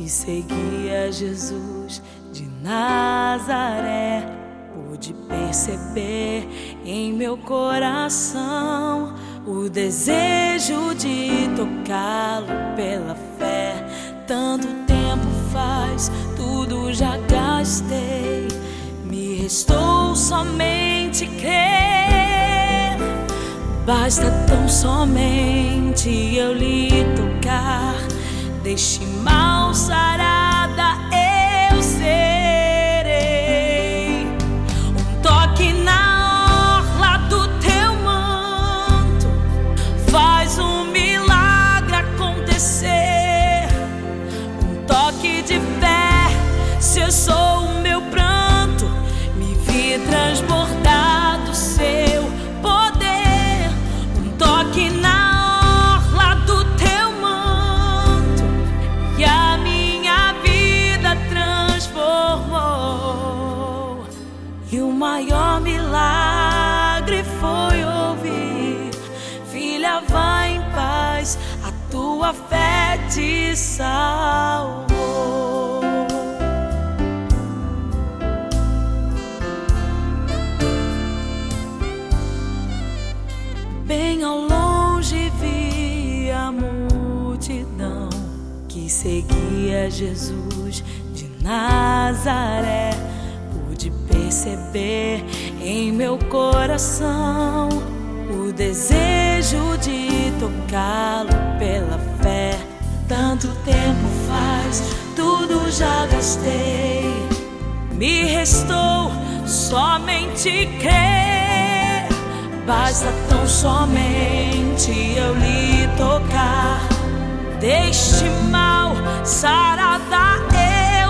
que seguia Jesus de Nazaré, pude perceber em meu coração o desejo de tocá-lo pela fé. Tanto tempo faz, tudo já gastei, me restou somente crer. Basta tão somente eu lhe tocar, deste mal sarada eu serei. Um toque na orla do teu manto faz um milagre acontecer. Um toque de fé cessou o meu pranto, me vi transbordar do seu poder. Um toque na orla do teu manto e a minha vida transformou. E o maior milagre foi ouvir: filha, vai em paz, a tua fé te salvou. Bem ao longe vi a multidão que seguia Jesus de Nazaré. Pude perceber em meu coração o desejo de tocá-lo pela fé. Tanto tempo faz, tudo já gastei, me restou somente crer. Basta tão somente eu lhe tocar, deste mal sarada eu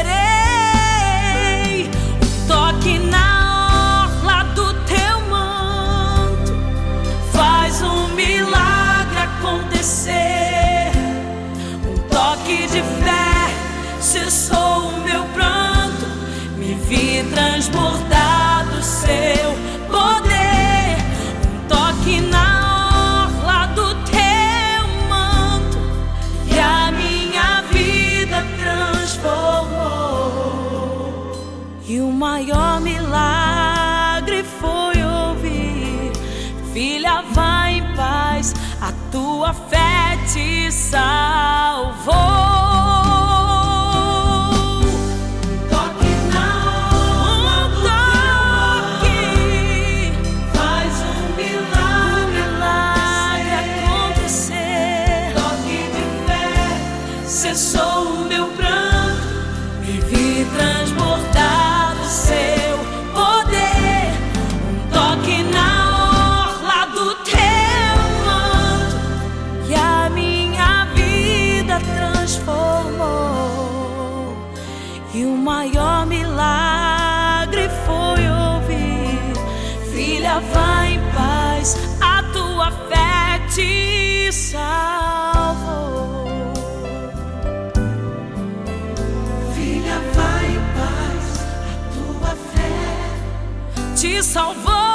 serei. Um toque na orla do teu manto faz um milagre acontecer. Um toque de fé cessou o meu pranto, me vi transbordar do seu poder. Toque na orla do teu manto e a minha vida transformou. E o maior milagre foi ouvir: filha, vai em paz, a tua fé te salvou. Cessou o meu pranto, me vi transbordar do seu poder. Um toque na orla do teu manto e a minha vida transformou. E o maior milagre foi ouvir: filha, vai em paz, a tua fé te salvou. Te salvou.